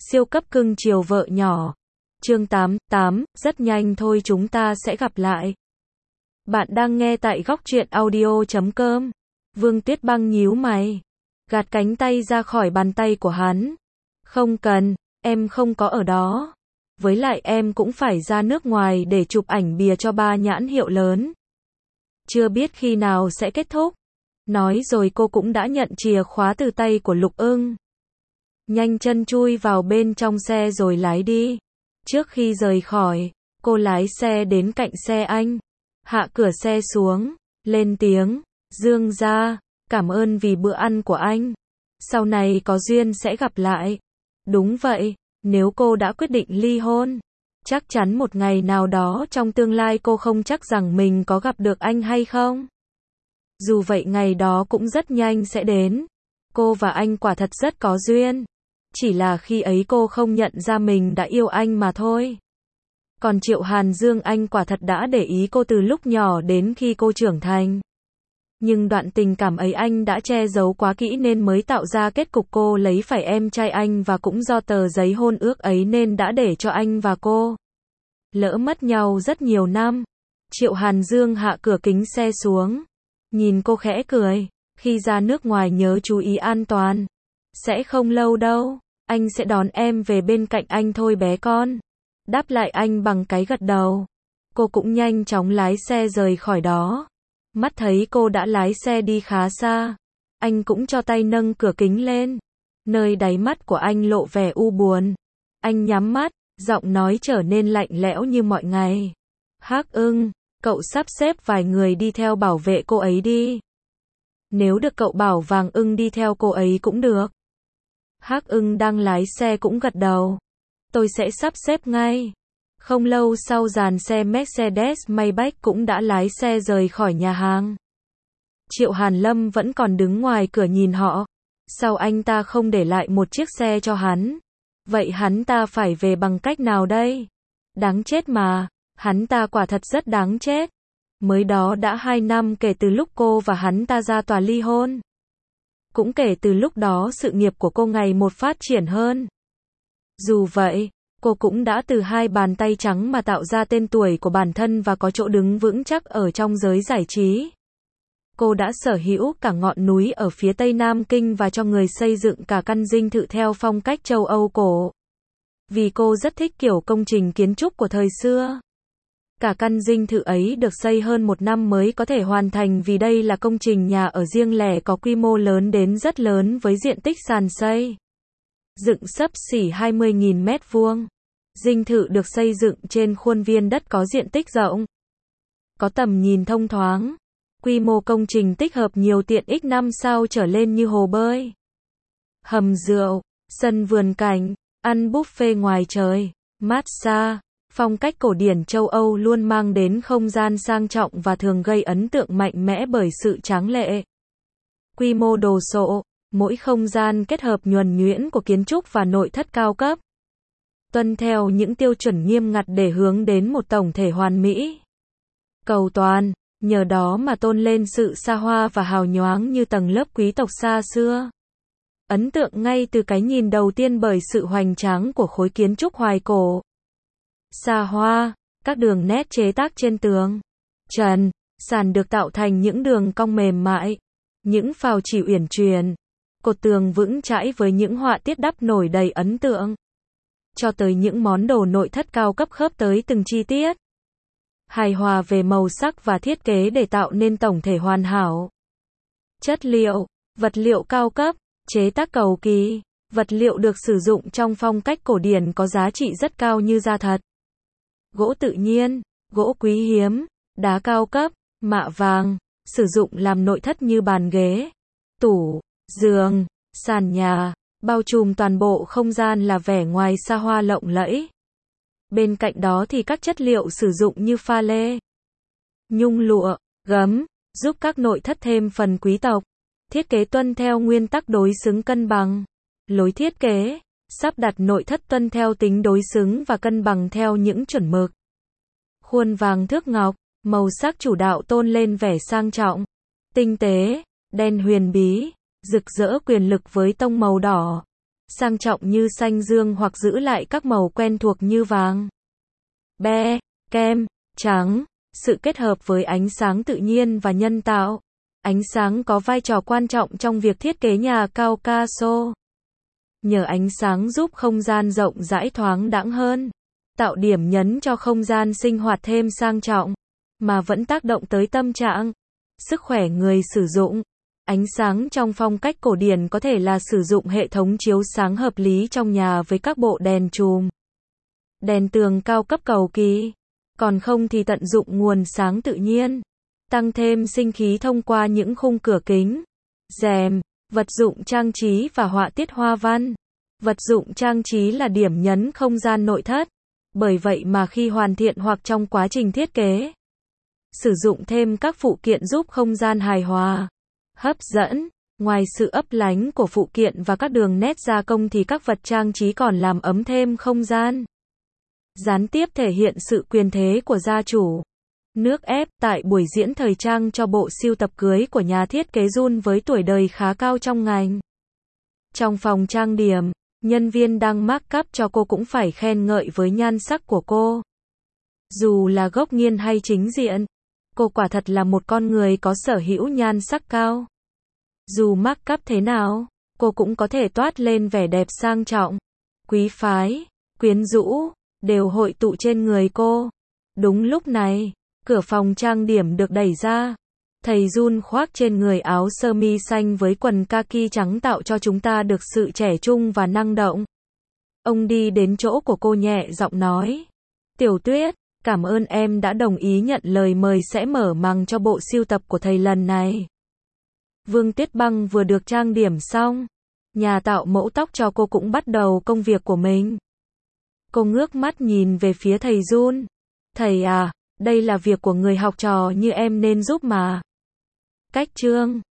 Siêu cấp cưng chiều vợ nhỏ. Chương 88, rất nhanh thôi chúng ta sẽ gặp lại. Bạn đang nghe tại góc truyện audio.com. Vương Tuyết Băng nhíu mày, gạt cánh tay ra khỏi bàn tay của hắn. Không cần, em không có ở đó. Với lại em cũng phải ra nước ngoài để chụp ảnh bìa cho 3 nhãn hiệu lớn. Chưa biết khi nào sẽ kết thúc. Nói rồi cô cũng đã nhận chìa khóa từ tay của Lục Ưng. Nhanh chân chui vào bên trong xe rồi lái đi. Trước khi rời khỏi, cô lái xe đến cạnh xe anh, hạ cửa xe xuống, lên tiếng, Dương gia, cảm ơn vì bữa ăn của anh. Sau này có duyên sẽ gặp lại. Đúng vậy, nếu cô đã quyết định ly hôn, chắc chắn một ngày nào đó trong tương lai cô không chắc rằng mình có gặp được anh hay không. Dù vậy ngày đó cũng rất nhanh sẽ đến. Cô và anh quả thật rất có duyên. Chỉ là khi ấy cô không nhận ra mình đã yêu anh mà thôi. Còn Triệu Hàn Dương anh quả thật đã để ý cô từ lúc nhỏ đến khi cô trưởng thành. Nhưng đoạn tình cảm ấy anh đã che giấu quá kỹ nên mới tạo ra kết cục cô lấy phải em trai anh, và cũng do tờ giấy hôn ước ấy nên đã để cho anh và cô lỡ mất nhau rất nhiều năm. Triệu Hàn Dương hạ cửa kính xe xuống, nhìn cô khẽ cười, khi ra nước ngoài nhớ chú ý an toàn. Sẽ không lâu đâu, anh sẽ đón em về bên cạnh anh thôi bé con. Đáp lại anh bằng cái gật đầu. Cô cũng nhanh chóng lái xe rời khỏi đó. Mắt thấy cô đã lái xe đi khá xa, anh cũng cho tay nâng cửa kính lên. Nơi đáy mắt của anh lộ vẻ u buồn. Anh nhắm mắt, giọng nói trở nên lạnh lẽo như mọi ngày. Hắc Ưng, cậu sắp xếp vài người đi theo bảo vệ cô ấy đi. Nếu được cậu bảo Vàng Ưng đi theo cô ấy cũng được. Hắc Ưng đang lái xe cũng gật đầu. Tôi sẽ sắp xếp ngay. Không lâu sau dàn xe Mercedes Maybach cũng đã lái xe rời khỏi nhà hàng. Triệu Hàn Lâm vẫn còn đứng ngoài cửa nhìn họ. Sao anh ta không để lại một chiếc xe cho hắn? Vậy hắn ta phải về bằng cách nào đây? Đáng chết mà, hắn ta quả thật rất đáng chết. Mới đó đã 2 năm kể từ lúc cô và hắn ta ra tòa ly hôn. Cũng kể từ lúc đó sự nghiệp của cô ngày một phát triển hơn. Dù vậy, cô cũng đã từ 2 bàn tay trắng mà tạo ra tên tuổi của bản thân và có chỗ đứng vững chắc ở trong giới giải trí. Cô đã sở hữu cả ngọn núi ở phía tây Nam Kinh và cho người xây dựng cả căn dinh thự theo phong cách châu Âu cổ. Vì cô rất thích kiểu công trình kiến trúc của thời xưa. Cả căn dinh thự ấy được xây hơn 1 năm mới có thể hoàn thành, vì đây là công trình nhà ở riêng lẻ có quy mô lớn đến rất lớn với diện tích sàn xây dựng xấp xỉ 20.000 mét vuông. Dinh thự được xây dựng trên khuôn viên đất có diện tích rộng, có tầm nhìn thông thoáng. Quy mô công trình tích hợp nhiều tiện ích 5 sao trở lên như hồ bơi, hầm rượu, sân vườn cảnh, ăn buffet ngoài trời, massage. Phong cách cổ điển châu Âu luôn mang đến không gian sang trọng và thường gây ấn tượng mạnh mẽ bởi sự tráng lệ. Quy mô đồ sộ, mỗi không gian kết hợp nhuần nhuyễn của kiến trúc và nội thất cao cấp. Tuân theo những tiêu chuẩn nghiêm ngặt để hướng đến một tổng thể hoàn mỹ. Cầu toàn, nhờ đó mà tôn lên sự xa hoa và hào nhoáng như tầng lớp quý tộc xa xưa. Ấn tượng ngay từ cái nhìn đầu tiên bởi sự hoành tráng của khối kiến trúc hoài cổ. Xa hoa, các đường nét chế tác trên tường, trần, sàn được tạo thành những đường cong mềm mại, những phào chỉ uyển chuyển, cột tường vững chãi với những họa tiết đắp nổi đầy ấn tượng, cho tới những món đồ nội thất cao cấp khớp tới từng chi tiết, hài hòa về màu sắc và thiết kế để tạo nên tổng thể hoàn hảo. Chất liệu, vật liệu cao cấp, chế tác cầu kỳ, vật liệu được sử dụng trong phong cách cổ điển có giá trị rất cao như da thật, gỗ tự nhiên, gỗ quý hiếm, đá cao cấp, mạ vàng, sử dụng làm nội thất như bàn ghế, tủ, giường, sàn nhà, bao trùm toàn bộ không gian là vẻ ngoài xa hoa lộng lẫy. Bên cạnh đó thì các chất liệu sử dụng như pha lê, nhung lụa, gấm, giúp các nội thất thêm phần quý tộc. Thiết kế tuân theo nguyên tắc đối xứng cân bằng. Lối thiết kế, sắp đặt nội thất tuân theo tính đối xứng và cân bằng theo những chuẩn mực. Khuôn vàng thước ngọc, màu sắc chủ đạo tôn lên vẻ sang trọng, tinh tế, đen huyền bí, rực rỡ quyền lực với tông màu đỏ. sang trọng như xanh dương hoặc giữ lại các màu quen thuộc như vàng, be, kem, trắng. Sự kết hợp với ánh sáng tự nhiên và nhân tạo. Ánh sáng có vai trò quan trọng trong việc thiết kế nhà cao Picasso. Nhờ ánh sáng giúp không gian rộng rãi thoáng đãng hơn, tạo điểm nhấn cho không gian sinh hoạt thêm sang trọng, mà vẫn tác động tới tâm trạng, sức khỏe người sử dụng. Ánh sáng trong phong cách cổ điển có thể là sử dụng hệ thống chiếu sáng hợp lý trong nhà với các bộ đèn chùm, đèn tường cao cấp cầu kỳ, còn không thì tận dụng nguồn sáng tự nhiên, tăng thêm sinh khí thông qua những khung cửa kính, rèm, vật dụng trang trí và họa tiết hoa văn. Vật dụng trang trí là điểm nhấn không gian nội thất, bởi vậy mà khi hoàn thiện hoặc trong quá trình thiết kế, sử dụng thêm các phụ kiện giúp không gian hài hòa, hấp dẫn. Ngoài sự ấp lánh của phụ kiện và các đường nét gia công thì các vật trang trí còn làm ấm thêm không gian, gián tiếp thể hiện sự quyền thế của gia chủ. Nước ép tại buổi diễn thời trang cho bộ sưu tập cưới của nhà thiết kế Jun với tuổi đời khá cao trong ngành. Trong phòng trang điểm, nhân viên đang make up cho cô cũng phải khen ngợi với nhan sắc của cô. Dù là góc nghiêng hay chính diện, cô quả thật là một con người có sở hữu nhan sắc cao. Dù make up thế nào, cô cũng có thể toát lên vẻ đẹp sang trọng, quý phái, quyến rũ, đều hội tụ trên người cô. Đúng lúc này, cửa phòng trang điểm được đẩy ra. Thầy Jun khoác trên người áo sơ mi xanh với quần kaki trắng tạo cho chúng ta được sự trẻ trung và năng động. Ông đi đến chỗ của cô nhẹ giọng nói: "Tiểu Tuyết, cảm ơn em đã đồng ý nhận lời mời sẽ mở màn cho bộ sưu tập của thầy lần này." Vương Tuyết Băng vừa được trang điểm xong, nhà tạo mẫu tóc cho cô cũng bắt đầu công việc của mình. Cô ngước mắt nhìn về phía thầy Jun. "Thầy à, đây là việc của người học trò như em nên giúp mà." Cách chương